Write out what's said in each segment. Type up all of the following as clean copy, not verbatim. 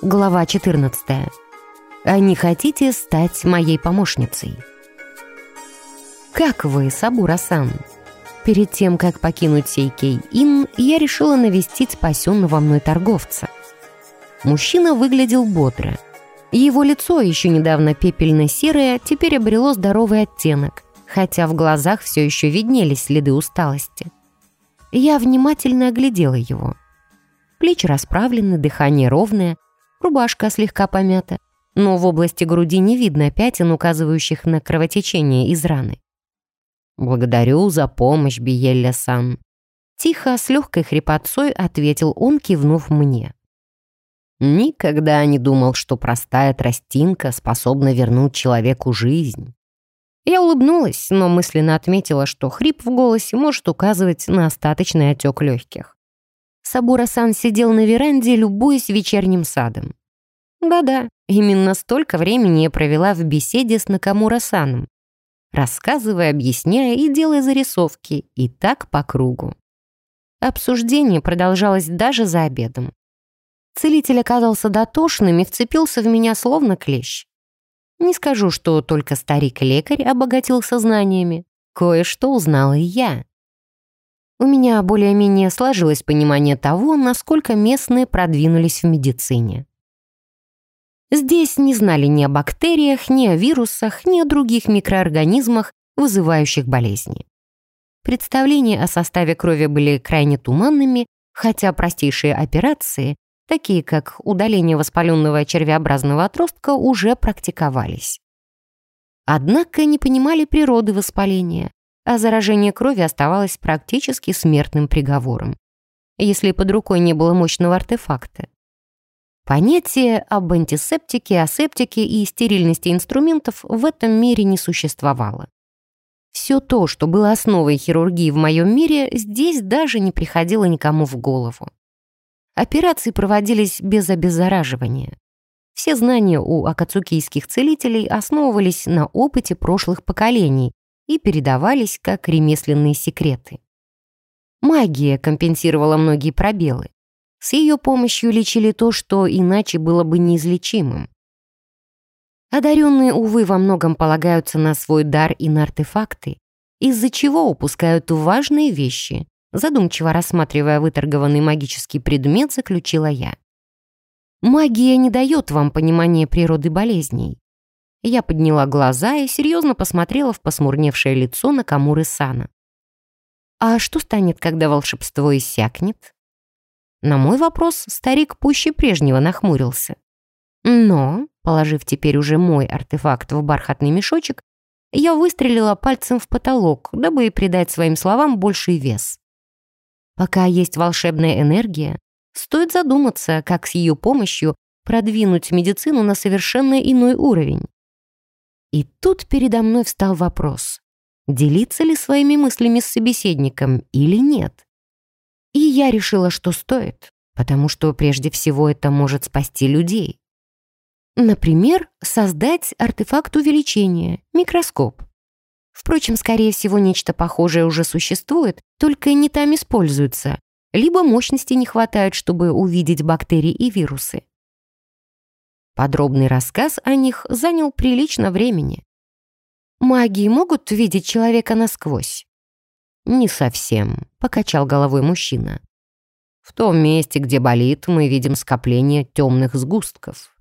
Глава 14. А не хотите стать моей помощницей? Как вы, Сабура-сан? Перед тем, как покинуть Сейкей-Ин, я решила навестить спасенного мной торговца. Мужчина выглядел бодро. Его лицо, еще недавно пепельно-серое, теперь обрело здоровый оттенок, хотя в глазах все еще виднелись следы усталости. Я внимательно оглядела его. Плечи расправлены, дыхание ровное, рубашка слегка помята, но в области груди не видно пятен, указывающих на кровотечение из раны. «Благодарю за помощь, Биелля-сан», — тихо, с легкой хрипотцой ответил он, кивнув мне. «Никогда не думал, что простая тростинка способна вернуть человеку жизнь». Я улыбнулась, но мысленно отметила, что хрип в голосе может указывать на остаточный отек легких. Сабура-сан сидел на веранде, любуясь вечерним садом. Да-да, именно столько времени я провела в беседе с Накамура-саном, рассказывая, объясняя и делая зарисовки, и так по кругу. Обсуждение продолжалось даже за обедом. Целитель оказался дотошным и вцепился в меня словно клещ. Не скажу, что только старик-лекарь обогатился знаниями. Кое-что узнала и я. У меня более-менее сложилось понимание того, насколько местные продвинулись в медицине. Здесь не знали ни о бактериях, ни о вирусах, ни о других микроорганизмах, вызывающих болезни. Представления о составе крови были крайне туманными, хотя простейшие операции, такие как удаление воспаленного червеобразного отростка, уже практиковались. Однако не понимали природы воспаления, а заражение крови оставалось практически смертным приговором, если под рукой не было мощного артефакта. Понятия об антисептике, асептике и стерильности инструментов в этом мире не существовало. Все то, что было основой хирургии в моем мире, здесь даже не приходило никому в голову. Операции проводились без обеззараживания. Все знания у акацукийских целителей основывались на опыте прошлых поколений и передавались как ремесленные секреты. Магия компенсировала многие пробелы. С ее помощью лечили то, что иначе было бы неизлечимым. Одаренные, увы, во многом полагаются на свой дар и на артефакты, из-за чего упускают важные вещи. Задумчиво рассматривая выторгованный магический предмет, заключила я. Магия не дает вам понимания природы болезней. Я подняла глаза и серьезно посмотрела в посмурневшее лицо Накамуры-сана. А что станет, когда волшебство иссякнет? На мой вопрос старик пуще прежнего нахмурился. Но, положив теперь уже мой артефакт в бархатный мешочек, я выстрелила пальцем в потолок, дабы придать своим словам больший вес. Пока есть волшебная энергия, стоит задуматься, как с ее помощью продвинуть медицину на совершенно иной уровень. И тут передо мной встал вопрос, делиться ли своими мыслями с собеседником или нет. И я решила, что стоит, потому что прежде всего это может спасти людей. Например, создать артефакт увеличения, микроскоп. Впрочем, скорее всего, нечто похожее уже существует, только не там используется, либо мощности не хватает, чтобы увидеть бактерии и вирусы. Подробный рассказ о них занял прилично времени. Маги могут видеть человека насквозь? «Не совсем», — покачал головой мужчина. «В том месте, где болит, мы видим скопление темных сгустков».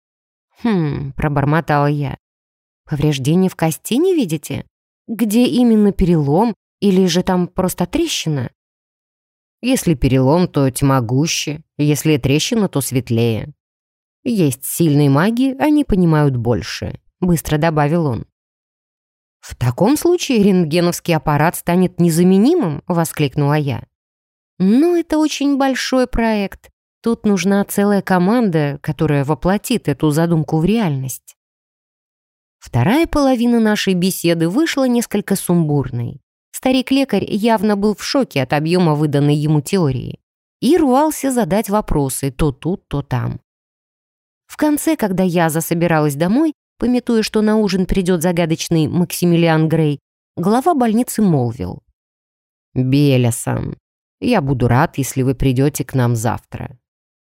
Пробормотала я. «Повреждения в кости не видите? Где именно перелом? Или же там просто трещина?» «Если перелом, то тьма гуще, если трещина, то светлее. Есть сильные маги, они понимают больше», — быстро добавил он. «В таком случае рентгеновский аппарат станет незаменимым», — воскликнула я. «Но это очень большой проект. Тут нужна целая команда, которая воплотит эту задумку в реальность». Вторая половина нашей беседы вышла несколько сумбурной. Старик-лекарь явно был в шоке от объема выданной ему теории и рвался задать вопросы то тут, то там. В конце, когда я засобиралась домой, памятуя, что на ужин придет загадочный Максимилиан Грей, глава больницы молвил. «Биелля-сан, я буду рад, если вы придете к нам завтра».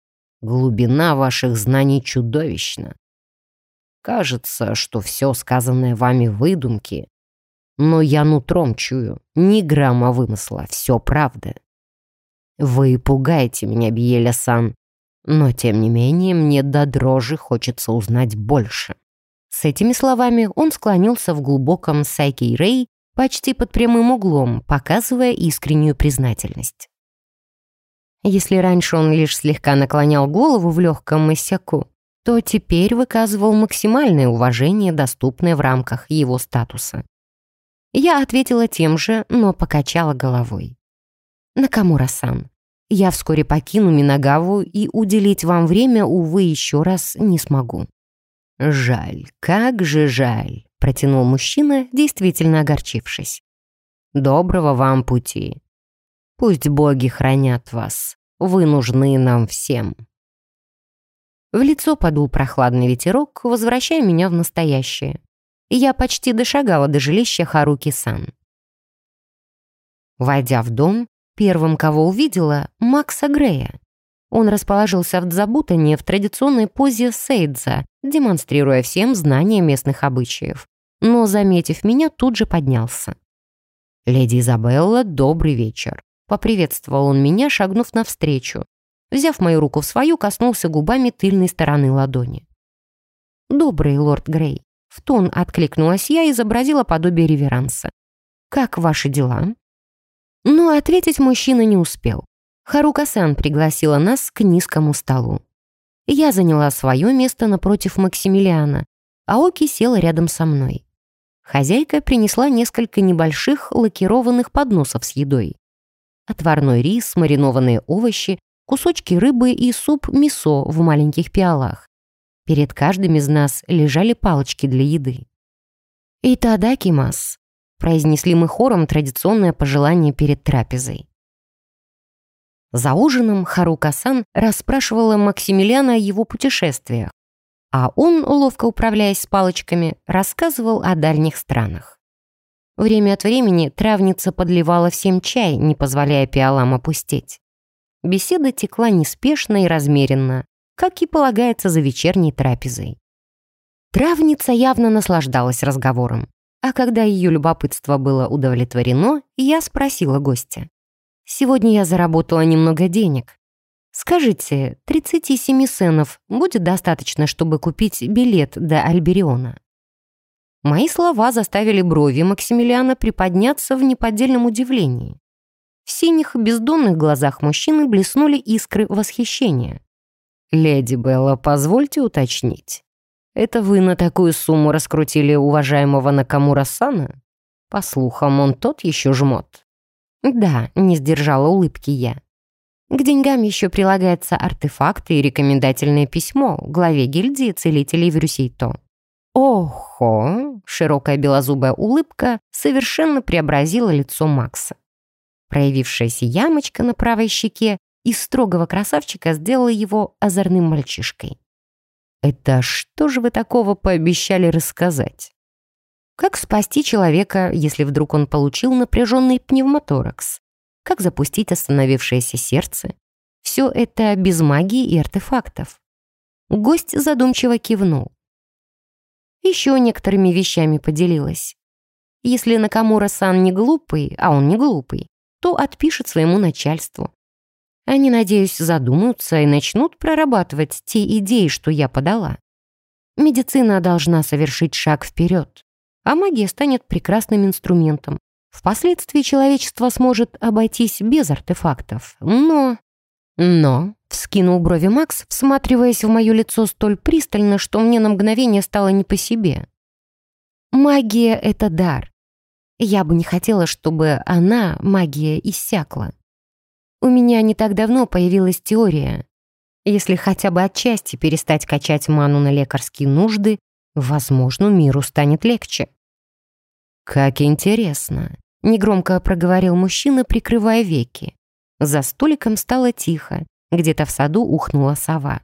Глубина ваших знаний чудовищна. Кажется, что все сказанное вами выдумки, но я нутром чую, ни грамма вымысла, все правда. Вы пугаете меня, Биеля-сан, но тем не менее мне до дрожи хочется узнать больше». С этими словами он склонился в глубоком сайкей-рэй почти под прямым углом, показывая искреннюю признательность. Если раньше он лишь слегка наклонял голову в легком массяку, то теперь выказывал максимальное уважение, доступное в рамках его статуса. Я ответила тем же, но покачала головой. «Накамура-сан, я вскоре покину Минагаву и уделить вам время, увы, еще раз не смогу». «Жаль, как же жаль», — протянул мужчина, действительно огорчившись. «Доброго вам пути. Пусть боги хранят вас. Вы нужны нам всем». В лицо подул прохладный ветерок, возвращая меня в настоящее. И я почти дошагала до жилища Харуки-сан. Войдя в дом, первым, кого увидела, Макса Грея. Он расположился в дзабутане в традиционной позе сейдза, демонстрируя всем знания местных обычаев. Но, заметив меня, тут же поднялся. «Леди Изабелла, добрый вечер», — поприветствовал он меня, шагнув навстречу. Взяв мою руку в свою, коснулся губами тыльной стороны ладони. «Добрый, лорд Грей», — в тон откликнулась я и изобразила подобие реверанса. «Как ваши дела?» Но ответить мужчина не успел. Харука-сан пригласила нас к низкому столу. Я заняла свое место напротив Максимилиана, а Оки села рядом со мной. Хозяйка принесла несколько небольших лакированных подносов с едой. Отварной рис, маринованные овощи, кусочки рыбы и суп мисо в маленьких пиалах. Перед каждым из нас лежали палочки для еды. «Итадакимас», — произнесли мы хором традиционное пожелание перед трапезой. За ужином Харука-сан расспрашивала Максимилиана о его путешествиях, а он, ловко управляясь с палочками, рассказывал о дальних странах. Время от времени травница подливала всем чай, не позволяя пиалам опустеть. Беседа текла неспешно и размеренно, как и полагается за вечерней трапезой. Травница явно наслаждалась разговором, а когда ее любопытство было удовлетворено, я спросила гостя. «Сегодня я заработала немного денег. Скажите, 37 сенов будет достаточно, чтобы купить билет до Альбериона?» Мои слова заставили брови Максимилиана приподняться в неподдельном удивлении. В синих бездонных глазах мужчины блеснули искры восхищения. «Леди Белла, позвольте уточнить. Это вы на такую сумму раскрутили уважаемого Накамура-сана? По слухам, он тот еще жмот». «Да», — не сдержала улыбки я. К деньгам еще прилагается артефакты и рекомендательное письмо главе гильдии целителей в Рюсейто. «Охо!» — широкая белозубая улыбка совершенно преобразила лицо Макса. Проявившаяся ямочка на правой щеке из строгого красавчика сделала его озорным мальчишкой. «Это что же вы такого пообещали рассказать?» Как спасти человека, если вдруг он получил напряженный пневмоторакс? Как запустить остановившееся сердце? Все это без магии и артефактов. Гость задумчиво кивнул. Еще некоторыми вещами поделилась. Если Накамура-сан не глупый, а он не глупый, то отпишет своему начальству. Они, надеюсь, задумаются и начнут прорабатывать те идеи, что я подала. Медицина должна совершить шаг вперед, а магия станет прекрасным инструментом. Впоследствии человечество сможет обойтись без артефактов. Но, вскинул брови Макс, всматриваясь в мое лицо столь пристально, что мне на мгновение стало не по себе. Магия — это дар. Я бы не хотела, чтобы она, магия, иссякла. У меня не так давно появилась теория. Если хотя бы отчасти перестать качать ману на лекарские нужды, возможно, миру станет легче. «Как интересно», — негромко проговорил мужчина, прикрывая веки. За столиком стало тихо, где-то в саду ухнула сова.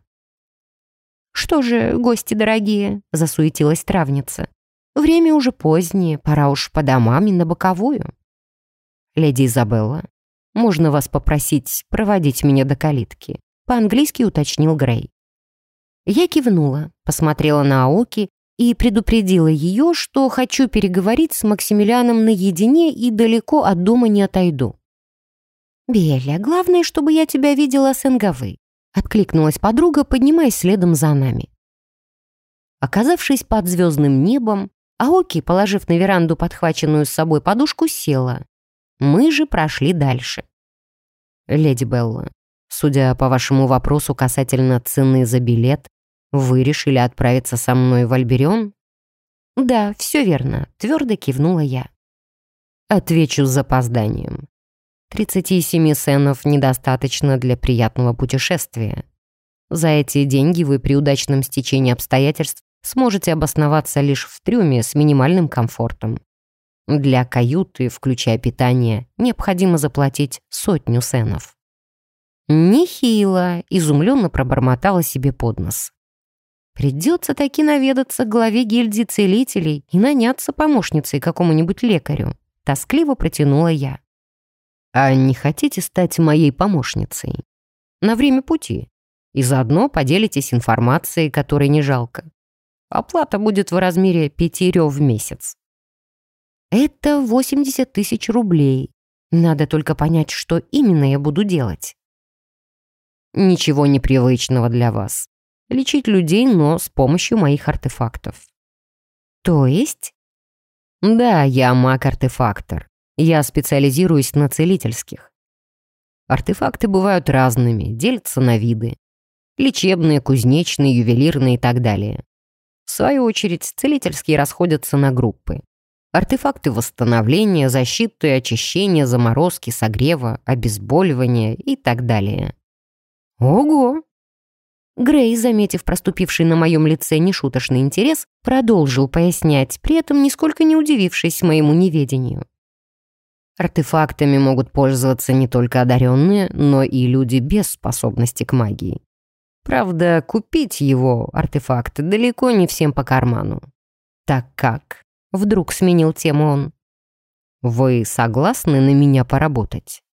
«Что же, гости дорогие», — засуетилась травница. «Время уже позднее, пора уж по домам и на боковую». «Леди Изабелла, можно вас попросить проводить меня до калитки?» по-английски уточнил Грей. Я кивнула, посмотрела на Аоки и предупредила ее, что хочу переговорить с Максимилианом наедине и далеко от дома не отойду. «Беля, главное, чтобы я тебя видела с Энгавы», — откликнулась подруга, поднимаясь следом за нами. Оказавшись под звездным небом, Аоки, положив на веранду подхваченную с собой подушку, села. Мы же прошли дальше. «Леди Белла, судя по вашему вопросу касательно цены за билет, вы решили отправиться со мной в Альберион?» «Да, все верно», — твердо кивнула я. «Отвечу с запозданием. 37 сенов недостаточно для приятного путешествия. За эти деньги вы при удачном стечении обстоятельств сможете обосноваться лишь в трюме с минимальным комфортом. Для каюты, включая питание, необходимо заплатить 100 сенов». «Нехило», — изумленно пробормотала себе под нос. «Придется таки наведаться к главе гильдии целителей и наняться помощницей какому-нибудь лекарю», — тоскливо протянула я. «А не хотите стать моей помощницей? На время пути. И заодно поделитесь информацией, которой не жалко. Оплата будет в размере 5 рёв в месяц». «Это 80 000 рублей. Надо только понять, что именно я буду делать». «Ничего непривычного для вас. Лечить людей, но с помощью моих артефактов». «То есть?» «Да, я маг-артефактор. Я специализируюсь на целительских. Артефакты бывают разными, делятся на виды. Лечебные, кузнечные, ювелирные и так далее. В свою очередь, целительские расходятся на группы. Артефакты восстановления, защиты, очищения, заморозки, согрева, обезболивания и так далее». «Ого!» Грей, заметив проступивший на моем лице нешуточный интерес, продолжил пояснять, при этом нисколько не удивившись моему неведению. Артефактами могут пользоваться не только одаренные, но и люди без способности к магии. Правда, купить его, артефакт, далеко не всем по карману. «Так как?» — вдруг сменил тему он. «Вы согласны на меня поработать?»